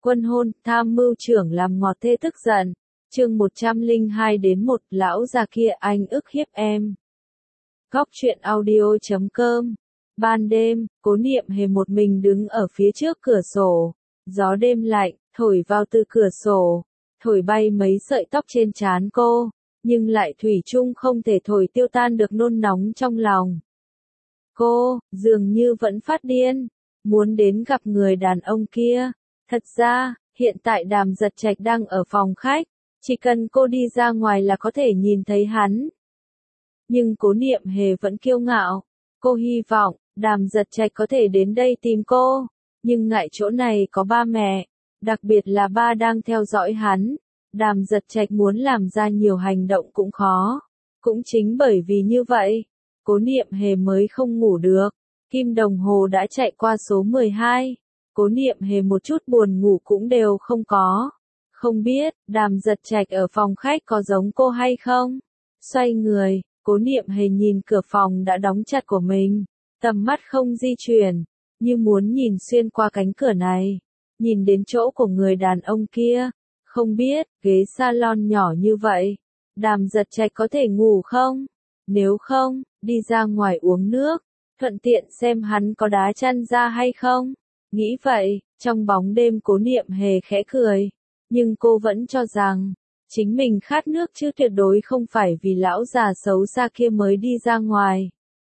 Quân hôn, tham mưu trưởng làm ngọt thê tức giận. Chương 102-1, lão già kia anh ức hiếp em. Góc truyện audio.com. Ban đêm, Cố Niệm Hề một mình đứng ở phía trước cửa sổ. Gió đêm lạnh, thổi vào từ cửa sổ, thổi bay mấy sợi tóc trên trán cô, nhưng lại thủy chung không thể thổi tiêu tan được nôn nóng trong lòng. Cô, dường như vẫn phát điên, muốn đến gặp người đàn ông kia. Thật ra, hiện tại Đàm Giật Trạch đang ở phòng khách, chỉ cần cô đi ra ngoài là có thể nhìn thấy hắn. Nhưng Cố Niệm Hề vẫn kiêu ngạo, cô hy vọng, Đàm Giật Trạch có thể đến đây tìm cô, nhưng ngại chỗ này có ba mẹ, đặc biệt là ba đang theo dõi hắn. Đàm Giật Trạch muốn làm ra nhiều hành động cũng khó. Cũng chính bởi vì như vậy, Cố Niệm Hề mới không ngủ được. Kim đồng hồ đã chạy qua số 12. Cố Niệm Hề một chút buồn ngủ cũng đều không có. Không biết, Đàm Giật Trạch ở phòng khách có giống cô hay không? Xoay người, Cố Niệm Hề nhìn cửa phòng đã đóng chặt của mình. Tầm mắt không di chuyển, như muốn nhìn xuyên qua cánh cửa này. Nhìn đến chỗ của người đàn ông kia. Không biết, ghế salon nhỏ như vậy, Đàm Giật Trạch có thể ngủ không? Nếu không, đi ra ngoài uống nước, thuận tiện xem hắn có đá chăn ra hay không? Nghĩ vậy, trong bóng đêm Cố Niệm Hề khẽ cười, nhưng cô vẫn cho rằng, chính mình khát nước chứ tuyệt đối không phải vì lão già xấu xa kia mới đi ra ngoài.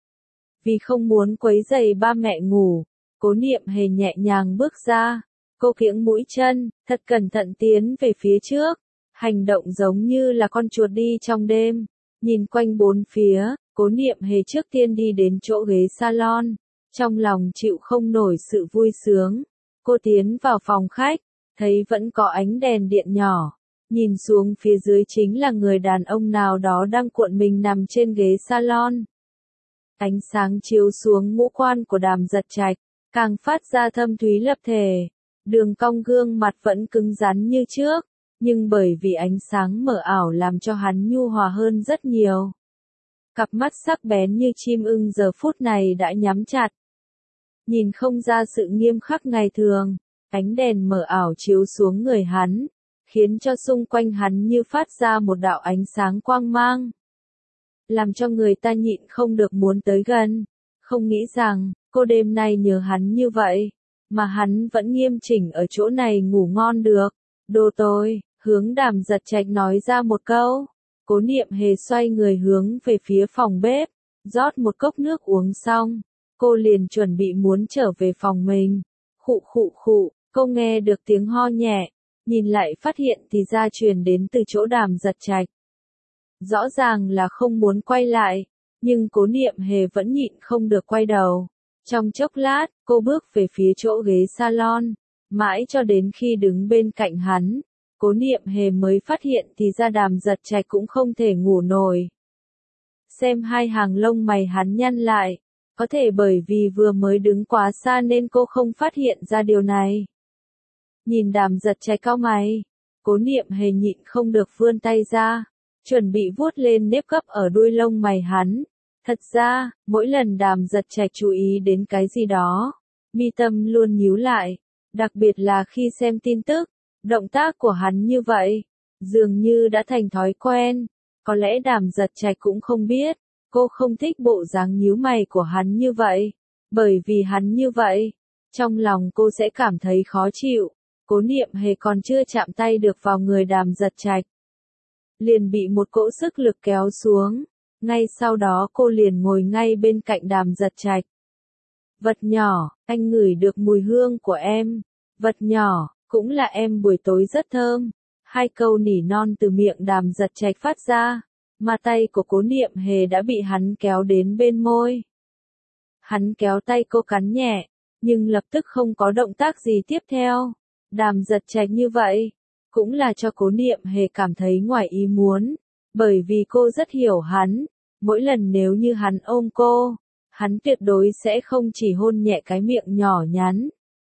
Vì không muốn quấy rầy ba mẹ ngủ, Cố Niệm Hề nhẹ nhàng bước ra. Cô kiễng mũi chân, thật cẩn thận tiến về phía trước, hành động giống như là con chuột đi trong đêm, nhìn quanh bốn phía, Cố Niệm Hề trước tiên đi đến chỗ ghế salon, trong lòng chịu không nổi sự vui sướng. Cô tiến vào phòng khách, thấy vẫn có ánh đèn điện nhỏ, nhìn xuống phía dưới chính là người đàn ông nào đó đang cuộn mình nằm trên ghế salon. Ánh sáng chiếu xuống ngũ quan của Đàm Giật Trạch, càng phát ra thâm thúy lập thể. Đường cong gương mặt vẫn cứng rắn như trước, nhưng bởi vì ánh sáng mờ ảo làm cho hắn nhu hòa hơn rất nhiều. Cặp mắt sắc bén như chim ưng giờ phút này đã nhắm chặt. Nhìn không ra sự nghiêm khắc ngày thường, ánh đèn mờ ảo chiếu xuống người hắn, khiến cho xung quanh hắn như phát ra một đạo ánh sáng quang mang. Làm cho người ta nhịn không được muốn tới gần, không nghĩ rằng, cô đêm nay nhớ hắn như vậy. Mà hắn vẫn nghiêm chỉnh ở chỗ này ngủ ngon được. Đồ tôi, hướng Đàm Giật Trạch nói ra một câu. Cố Niệm Hề xoay người hướng về phía phòng bếp, rót một cốc nước uống xong. Cô liền chuẩn bị muốn trở về phòng mình. Khụ khụ khụ, cô nghe được tiếng ho nhẹ, nhìn lại phát hiện thì ra truyền đến từ chỗ Đàm Giật Trạch. Rõ ràng là không muốn quay lại, nhưng Cố Niệm Hề vẫn nhịn không được quay đầu. Trong chốc lát, cô bước về phía chỗ ghế salon, mãi cho đến khi đứng bên cạnh hắn, Cố Niệm Hề mới phát hiện thì ra Đàm Giật Trạch cũng không thể ngủ nổi. Xem hai hàng lông mày hắn nhăn lại, có thể bởi vì vừa mới đứng quá xa nên cô không phát hiện ra điều này. Nhìn Đàm Giật Trạch cau mày, Cố Niệm Hề nhịn không được vươn tay ra, chuẩn bị vuốt lên nếp gấp ở đuôi lông mày hắn. Thật ra, mỗi lần Đàm Giật Trạch chú ý đến cái gì đó, mi tâm luôn nhíu lại, đặc biệt là khi xem tin tức, động tác của hắn như vậy, dường như đã thành thói quen. Có lẽ Đàm Giật Trạch cũng không biết, cô không thích bộ dáng nhíu mày của hắn như vậy, bởi vì hắn như vậy, trong lòng cô sẽ cảm thấy khó chịu. Cố Niệm Hề còn chưa chạm tay được vào người Đàm Giật Trạch, liền bị một cỗ sức lực kéo xuống. Ngay sau đó cô liền ngồi ngay bên cạnh Đàm Giật Trạch. Vật nhỏ, anh ngửi được mùi hương của em. Vật nhỏ, cũng là em buổi tối rất thơm. Hai câu nỉ non từ miệng Đàm Giật Trạch phát ra, mà tay của Cố Niệm Hề đã bị hắn kéo đến bên môi. Hắn kéo tay cô cắn nhẹ, nhưng lập tức không có động tác gì tiếp theo. Đàm Giật Trạch như vậy, cũng là cho Cố Niệm Hề cảm thấy ngoài ý muốn, bởi vì cô rất hiểu hắn. Mỗi lần nếu như hắn ôm cô, hắn tuyệt đối sẽ không chỉ hôn nhẹ cái miệng nhỏ nhắn.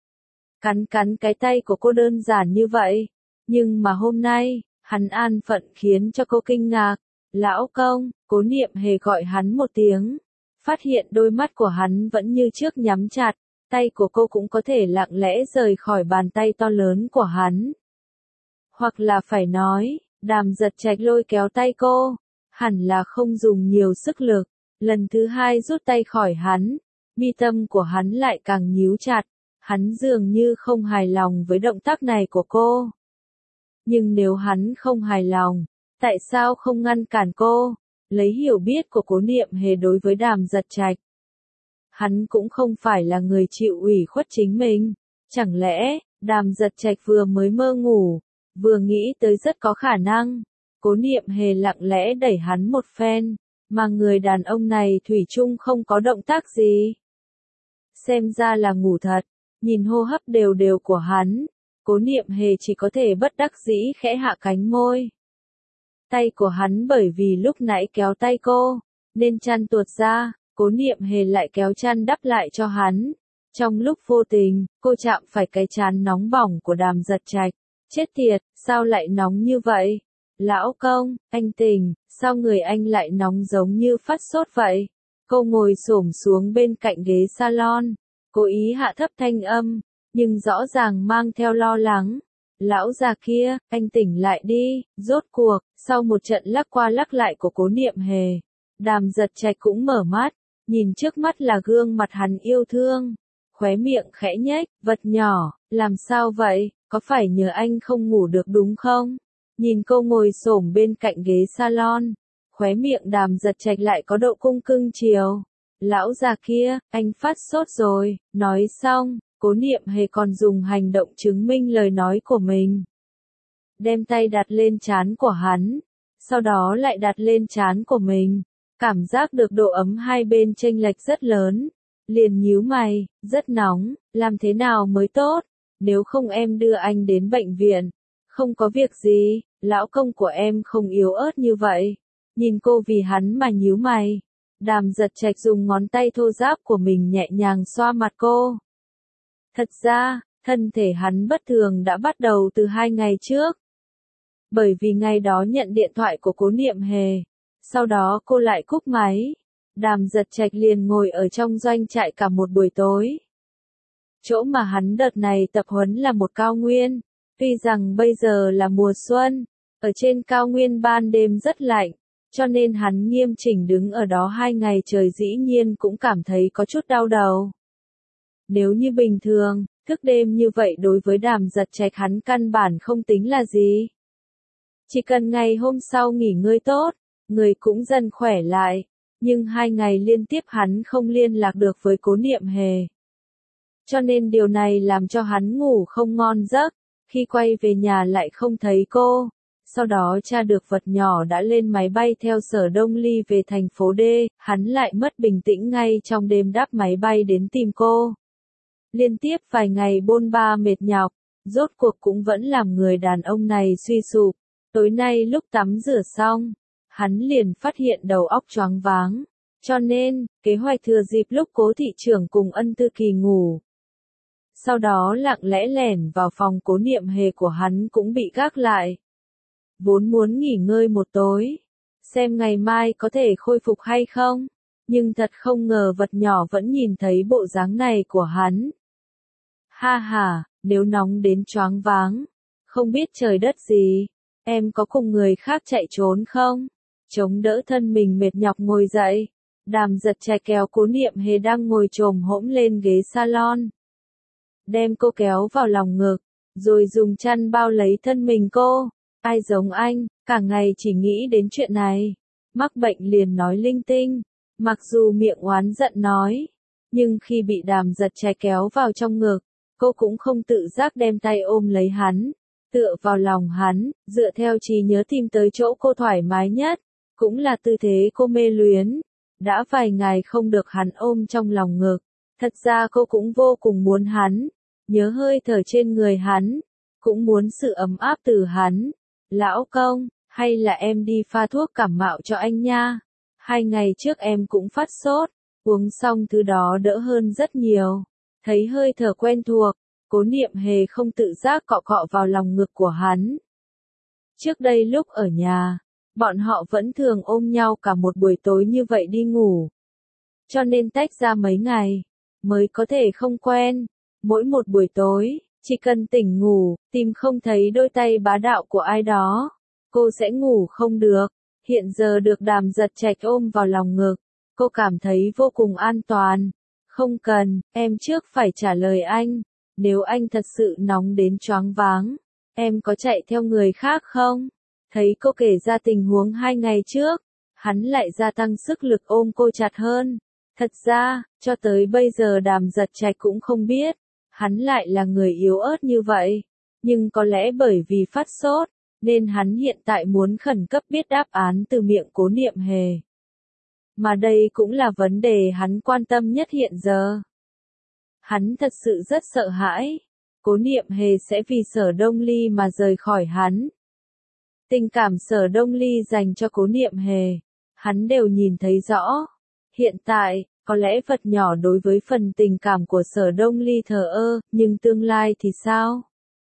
Cắn cái tay của cô đơn giản như vậy. Nhưng mà hôm nay, hắn an phận khiến cho cô kinh ngạc. Lão công, Cố Niệm Hề gọi hắn một tiếng. Phát hiện đôi mắt của hắn vẫn như trước nhắm chặt, tay của cô cũng có thể lặng lẽ rời khỏi bàn tay to lớn của hắn. Hoặc là phải nói, Đàm Giật Trạch lôi kéo tay cô, hẳn là không dùng nhiều sức lực, lần thứ hai rút tay khỏi hắn, mi tâm của hắn lại càng nhíu chặt, hắn dường như không hài lòng với động tác này của cô. Nhưng nếu hắn không hài lòng, tại sao không ngăn cản cô? Lấy hiểu biết của Cố Niệm Hề đối với Đàm Giật Trạch, hắn cũng không phải là người chịu ủy khuất chính mình. Chẳng lẽ, Đàm Giật Trạch vừa mới mơ ngủ, vừa nghĩ tới rất có khả năng. Cố Niệm Hề lặng lẽ đẩy hắn một phen, mà người đàn ông này thủy chung không có động tác gì. Xem ra là ngủ thật, nhìn hô hấp đều đều của hắn, Cố Niệm Hề chỉ có thể bất đắc dĩ khẽ hạ cánh môi. Tay của hắn bởi vì lúc nãy kéo tay cô, nên chăn tuột ra, Cố Niệm Hề lại kéo chăn đắp lại cho hắn. Trong lúc vô tình, cô chạm phải cái trán nóng bỏng của Đàm Giật Trạch. Chết tiệt, sao lại nóng như vậy? Lão công, anh tỉnh, sao người anh lại nóng giống như phát sốt vậy? Cô ngồi xổm xuống bên cạnh ghế salon, cố ý hạ thấp thanh âm, nhưng rõ ràng mang theo lo lắng. Lão già kia, anh tỉnh lại đi. Rốt cuộc, sau một trận lắc qua lắc lại của Cố Niệm Hề, Đàm Giật Trạch cũng mở mắt, nhìn trước mắt là gương mặt hắn yêu thương, khóe miệng khẽ nhếch, vật nhỏ, làm sao vậy, có phải nhờ anh không ngủ được đúng không? Nhìn cô ngồi xổm bên cạnh ghế salon, khóe miệng Đàm Giật Trạch lại có độ cung cưng chiều. Lão già kia, anh phát sốt rồi. Nói xong, Cố Niệm Hề còn dùng hành động chứng minh lời nói của mình. Đem tay đặt lên trán của hắn, sau đó lại đặt lên trán của mình. Cảm giác được độ ấm hai bên chênh lệch rất lớn. Liền nhíu mày, rất nóng, làm thế nào mới tốt? Nếu không em đưa anh đến bệnh viện. Không có việc gì, lão công của em không yếu ớt như vậy. Nhìn cô vì hắn mà nhíu mày. Đàm Giật Trạch dùng ngón tay thô ráp của mình nhẹ nhàng xoa mặt cô. Thật ra, thân thể hắn bất thường đã bắt đầu từ 2 ngày trước. Bởi vì ngày đó nhận điện thoại của Cố Niệm Hề. Sau đó cô lại cúp máy. Đàm Giật Trạch liền ngồi ở trong doanh trại cả một buổi tối. Chỗ mà hắn đợt này tập huấn là một cao nguyên. Tuy rằng bây giờ là mùa xuân, ở trên cao nguyên ban đêm rất lạnh, cho nên hắn nghiêm chỉnh đứng ở đó 2 ngày trời dĩ nhiên cũng cảm thấy có chút đau đầu. Nếu như bình thường, thức đêm như vậy đối với Đàm Giật Trạch hắn căn bản không tính là gì. Chỉ cần ngày hôm sau nghỉ ngơi tốt, người cũng dần khỏe lại, nhưng 2 ngày liên tiếp hắn không liên lạc được với Cố Niệm Hề. Cho nên điều này làm cho hắn ngủ không ngon giấc, khi quay về nhà lại không thấy cô. Sau đó tra được vật nhỏ đã lên máy bay theo Sở Đông Ly về thành phố D, hắn lại mất bình tĩnh ngay trong đêm đáp máy bay đến tìm cô. Liên tiếp vài ngày bôn ba mệt nhọc, rốt cuộc cũng vẫn làm người đàn ông này suy sụp. Tối nay lúc tắm rửa xong, hắn liền phát hiện đầu óc choáng váng. Cho nên, kế hoạch thừa dịp lúc Cố thị trưởng cùng Ân Tư Kỳ ngủ. Sau đó lặng lẽ lẻn vào phòng Cố Niệm Hề của hắn cũng bị gác lại. Vốn muốn nghỉ ngơi một tối, xem ngày mai có thể khôi phục hay không, nhưng thật không ngờ vật nhỏ vẫn nhìn thấy bộ dáng này của hắn. Ha ha, nếu nóng đến choáng váng, không biết trời đất gì, em có cùng người khác chạy trốn không? Chống đỡ thân mình mệt nhọc ngồi dậy, Đàm Giật Trạch kéo Cố Niệm Hề đang ngồi chồm hổm lên ghế salon. Đem cô kéo vào lòng ngực, rồi dùng chăn bao lấy thân mình cô. Ai giống anh, cả ngày chỉ nghĩ đến chuyện này. Mắc bệnh liền nói linh tinh. Mặc dù miệng oán giận nói, nhưng khi bị Đàm Giật Trạch kéo vào trong ngực, cô cũng không tự giác đem tay ôm lấy hắn, tựa vào lòng hắn, dựa theo trí nhớ tìm tới chỗ cô thoải mái nhất, cũng là tư thế cô mê luyến. Đã vài ngày không được hắn ôm trong lòng ngực, thật ra cô cũng vô cùng muốn hắn, nhớ hơi thở trên người hắn, cũng muốn sự ấm áp từ hắn. Lão công, hay là em đi pha thuốc cảm mạo cho anh nha. 2 ngày trước em cũng phát sốt, uống xong thứ đó đỡ hơn rất nhiều. Thấy hơi thở quen thuộc, Cố Niệm Hề không tự giác cọ cọ vào lòng ngực của hắn. Trước đây lúc ở nhà, bọn họ vẫn thường ôm nhau cả một buổi tối như vậy đi ngủ. Cho nên tách ra mấy ngày, mới có thể không quen. Mỗi một buổi tối, chỉ cần tỉnh ngủ, tìm không thấy đôi tay bá đạo của ai đó, cô sẽ ngủ không được. Hiện giờ được Đàm Giật Trạch ôm vào lòng ngực, cô cảm thấy vô cùng an toàn. Không cần, em trước phải trả lời anh. Nếu anh thật sự nóng đến choáng váng, em có chạy theo người khác không? Thấy cô kể ra tình huống 2 ngày trước, hắn lại gia tăng sức lực ôm cô chặt hơn. Thật ra, cho tới bây giờ Đàm Giật Trạch cũng không biết, hắn lại là người yếu ớt như vậy. Nhưng có lẽ bởi vì phát sốt, nên hắn hiện tại muốn khẩn cấp biết đáp án từ miệng Cố Niệm Hề. Mà đây cũng là vấn đề hắn quan tâm nhất hiện giờ. Hắn thật sự rất sợ hãi, Cố Niệm Hề sẽ vì Sở Đông Ly mà rời khỏi hắn. Tình cảm Sở Đông Ly dành cho Cố Niệm Hề, hắn đều nhìn thấy rõ. Hiện tại, có lẽ vật nhỏ đối với phần tình cảm của Sở Đông Ly thờ ơ, nhưng tương lai thì sao?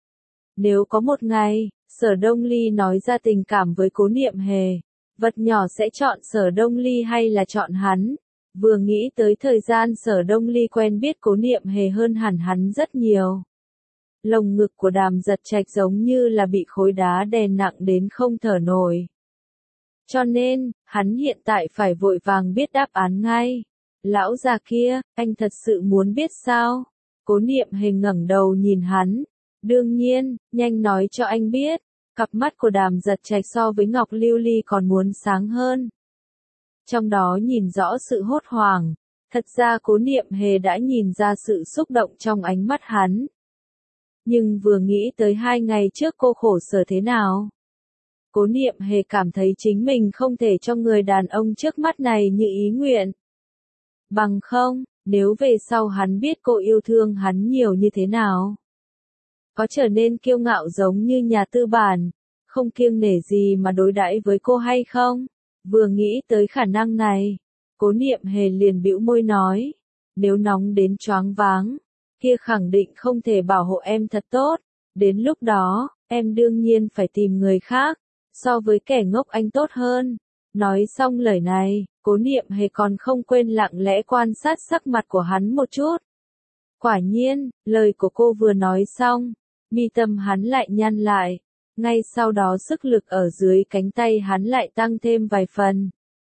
Nếu có một ngày, Sở Đông Ly nói ra tình cảm với Cố Niệm Hề, vật nhỏ sẽ chọn Sở Đông Ly hay là chọn hắn? Vừa nghĩ tới thời gian Sở Đông Ly quen biết Cố Niệm Hề hơn hẳn hắn rất nhiều. Lồng ngực của Đàm Giật Trạch giống như là bị khối đá đè nặng đến không thở nổi. Cho nên, hắn hiện tại phải vội vàng biết đáp án ngay. Lão già kia, anh thật sự muốn biết sao? Cố Niệm Hề ngẩng đầu nhìn hắn. Đương nhiên, nhanh nói cho anh biết. Cặp mắt của Đàm Giật Trạch so với Ngọc Lưu Ly còn muốn sáng hơn. Trong đó nhìn rõ sự hốt hoảng. Thật ra Cố Niệm Hề đã nhìn ra sự xúc động trong ánh mắt hắn. Nhưng vừa nghĩ tới 2 ngày trước cô khổ sở thế nào, Cố Niệm Hề cảm thấy chính mình không thể cho người đàn ông trước mắt này như ý nguyện. Bằng không, nếu về sau hắn biết cô yêu thương hắn nhiều như thế nào, có trở nên kiêu ngạo giống như nhà tư bản, không kiêng nể gì mà đối đãi với cô hay không? Vừa nghĩ tới khả năng này, Cố Niệm Hề liền bĩu môi nói, nếu nóng đến choáng váng, kia khẳng định không thể bảo hộ em thật tốt, đến lúc đó, em đương nhiên phải tìm người khác, so với kẻ ngốc anh tốt hơn. Nói xong lời này, Cố Niệm Hề còn không quên lặng lẽ quan sát sắc mặt của hắn một chút. Quả nhiên, lời của cô vừa nói xong, mi tâm hắn lại nhăn lại, ngay sau đó sức lực ở dưới cánh tay hắn lại tăng thêm vài phần.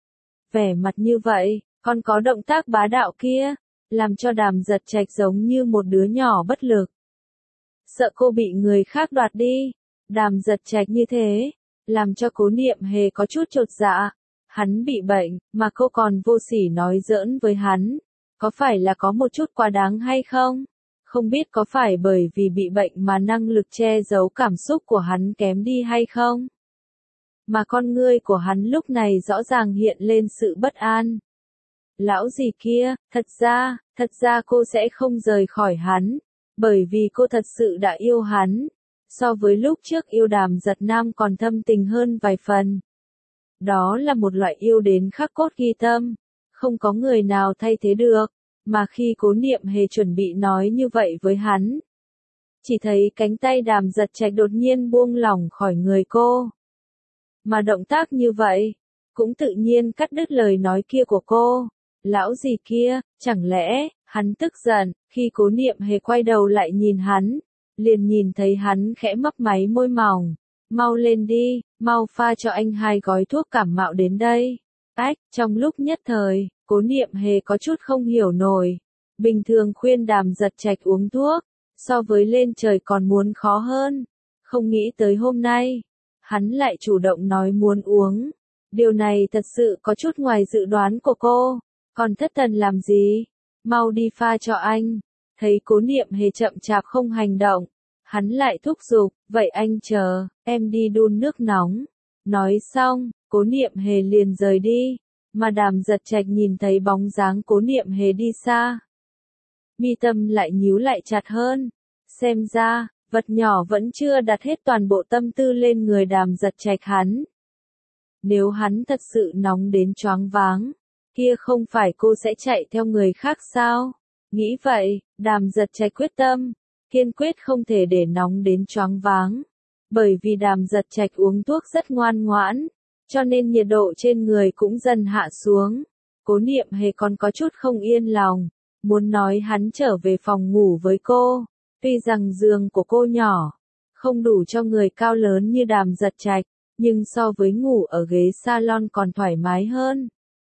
Vẻ mặt như vậy, còn có động tác bá đạo kia, làm cho Đàm Giật Trạch giống như một đứa nhỏ bất lực. Sợ cô bị người khác đoạt đi, Đàm Giật Trạch như thế, làm cho Cố Niệm Hề có chút chột dạ. Hắn bị bệnh, mà cô còn vô sỉ nói giỡn với hắn, có phải là có một chút quá đáng hay không? Không biết có phải bởi vì bị bệnh mà năng lực che giấu cảm xúc của hắn kém đi hay không? Mà con ngươi của hắn lúc này rõ ràng hiện lên sự bất an. Lão gì kia, thật ra cô sẽ không rời khỏi hắn, bởi vì cô thật sự đã yêu hắn, so với lúc trước yêu Đàm Giật Nam còn thâm tình hơn vài phần. Đó là một loại yêu đến khắc cốt ghi tâm, không có người nào thay thế được, mà khi Cố Niệm Hề chuẩn bị nói như vậy với hắn, chỉ thấy cánh tay Đàm Giật Trạch đột nhiên buông lỏng khỏi người cô. Mà động tác như vậy, cũng tự nhiên cắt đứt lời nói kia của cô. Lão gì kia, chẳng lẽ, hắn tức giận, khi Cố Niệm Hề quay đầu lại nhìn hắn, liền nhìn thấy hắn khẽ mấp máy môi mỏng. Mau lên đi, mau pha cho anh 2 gói thuốc cảm mạo đến đây. Trong lúc nhất thời, Cố Niệm Hề có chút không hiểu nổi. Bình thường khuyên Đàm Giật Trạch uống thuốc, so với lên trời còn muốn khó hơn. Không nghĩ tới hôm nay, hắn lại chủ động nói muốn uống. Điều này thật sự có chút ngoài dự đoán của cô. Còn thất thần làm gì? Mau đi pha cho anh. Thấy Cố Niệm Hề chậm chạp không hành động, hắn lại thúc giục, vậy anh chờ, em đi đun nước nóng. Nói xong, Cố Niệm Hề liền rời đi, mà Đàm Giật Trạch nhìn thấy bóng dáng Cố Niệm Hề đi xa. Mi tâm lại nhíu lại chặt hơn, xem ra, vật nhỏ vẫn chưa đặt hết toàn bộ tâm tư lên người Đàm Giật Trạch hắn. Nếu hắn thật sự nóng đến choáng váng, kia không phải cô sẽ chạy theo người khác sao? Nghĩ vậy, Đàm Giật Trạch quyết tâm, kiên quyết không thể để nóng đến choáng váng. Bởi vì Đàm Giật Trạch uống thuốc rất ngoan ngoãn, cho nên nhiệt độ trên người cũng dần hạ xuống. Cố Niệm Hề còn có chút không yên lòng, muốn nói hắn trở về phòng ngủ với cô. Tuy rằng giường của cô nhỏ, không đủ cho người cao lớn như Đàm Giật Trạch, nhưng so với ngủ ở ghế salon còn thoải mái hơn.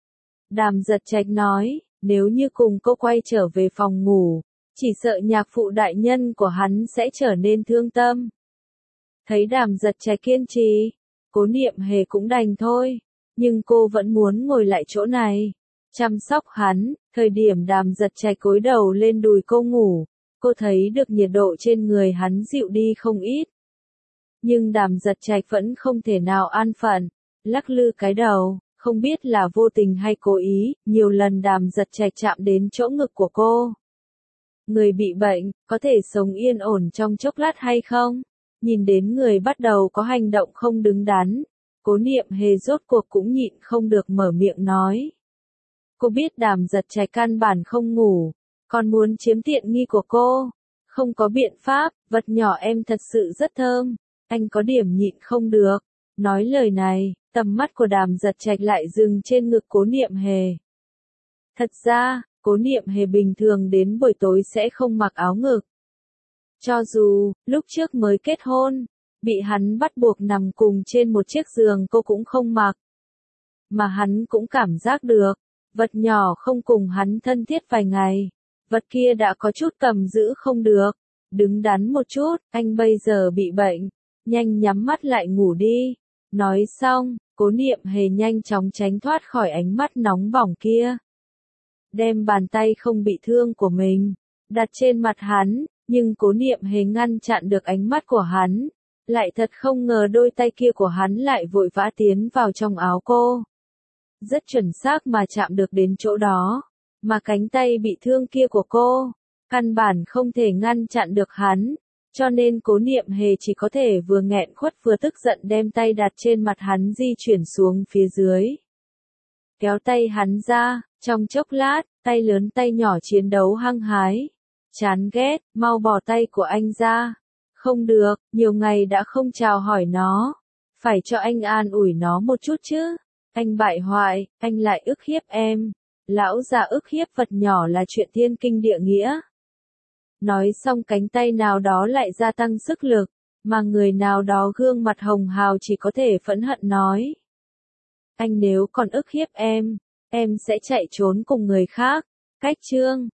Đàm Giật Trạch nói, nếu như cùng cô quay trở về phòng ngủ, chỉ sợ nhạc phụ đại nhân của hắn sẽ trở nên thương tâm. Thấy Đàm Giật Trạch kiên trì, Cố Niệm Hề cũng đành thôi, nhưng cô vẫn muốn ngồi lại chỗ này, chăm sóc hắn. Thời điểm Đàm Giật Trạch cúi đầu lên đùi cô ngủ, cô thấy được nhiệt độ trên người hắn dịu đi không ít. Nhưng Đàm Giật Trạch vẫn không thể nào an phận, lắc lư cái đầu, không biết là vô tình hay cố ý, nhiều lần Đàm Giật Trạch chạm đến chỗ ngực của cô. Người bị bệnh, có thể sống yên ổn trong chốc lát hay không? Nhìn đến người bắt đầu có hành động không đứng đắn, Cố Niệm Hề rốt cuộc cũng nhịn không được mở miệng nói. Cô biết Đàm Giật Trạch căn bản không ngủ, còn muốn chiếm tiện nghi của cô. Không có biện pháp, vật nhỏ em thật sự rất thơm, anh có điểm nhịn không được. Nói lời này, tầm mắt của Đàm Giật Trạch lại dừng trên ngực Cố Niệm Hề. Thật ra, Cố Niệm Hề bình thường đến buổi tối sẽ không mặc áo ngực. Cho dù, lúc trước mới kết hôn, bị hắn bắt buộc nằm cùng trên một chiếc giường cô cũng không mặc. Mà hắn cũng cảm giác được, vật nhỏ không cùng hắn thân thiết vài ngày, vật kia đã có chút cầm giữ không được. Đứng đắn một chút, anh bây giờ bị bệnh, nhanh nhắm mắt lại ngủ đi. Nói xong, Cố Niệm Hề nhanh chóng tránh thoát khỏi ánh mắt nóng bỏng kia. Đem bàn tay không bị thương của mình, đặt trên mặt hắn, nhưng Cố Niệm Hề ngăn chặn được ánh mắt của hắn. Lại thật không ngờ đôi tay kia của hắn lại vội vã tiến vào trong áo cô. Rất chuẩn xác mà chạm được đến chỗ đó, mà cánh tay bị thương kia của cô, căn bản không thể ngăn chặn được hắn, cho nên Cố Niệm Hề chỉ có thể vừa nghẹn khuất vừa tức giận đem tay đặt trên mặt hắn di chuyển xuống phía dưới. Kéo tay hắn ra, trong chốc lát, tay lớn tay nhỏ chiến đấu hăng hái. Chán ghét, mau bỏ tay của anh ra. Không được, nhiều ngày đã không chào hỏi nó. Phải cho anh an ủi nó một chút chứ. Anh bại hoại, anh lại ức hiếp em. Lão già ức hiếp vật nhỏ là chuyện thiên kinh địa nghĩa. Nói xong cánh tay nào đó lại gia tăng sức lực, mà người nào đó gương mặt hồng hào chỉ có thể phẫn hận nói. Anh nếu còn ức hiếp em sẽ chạy trốn cùng người khác. Cách chương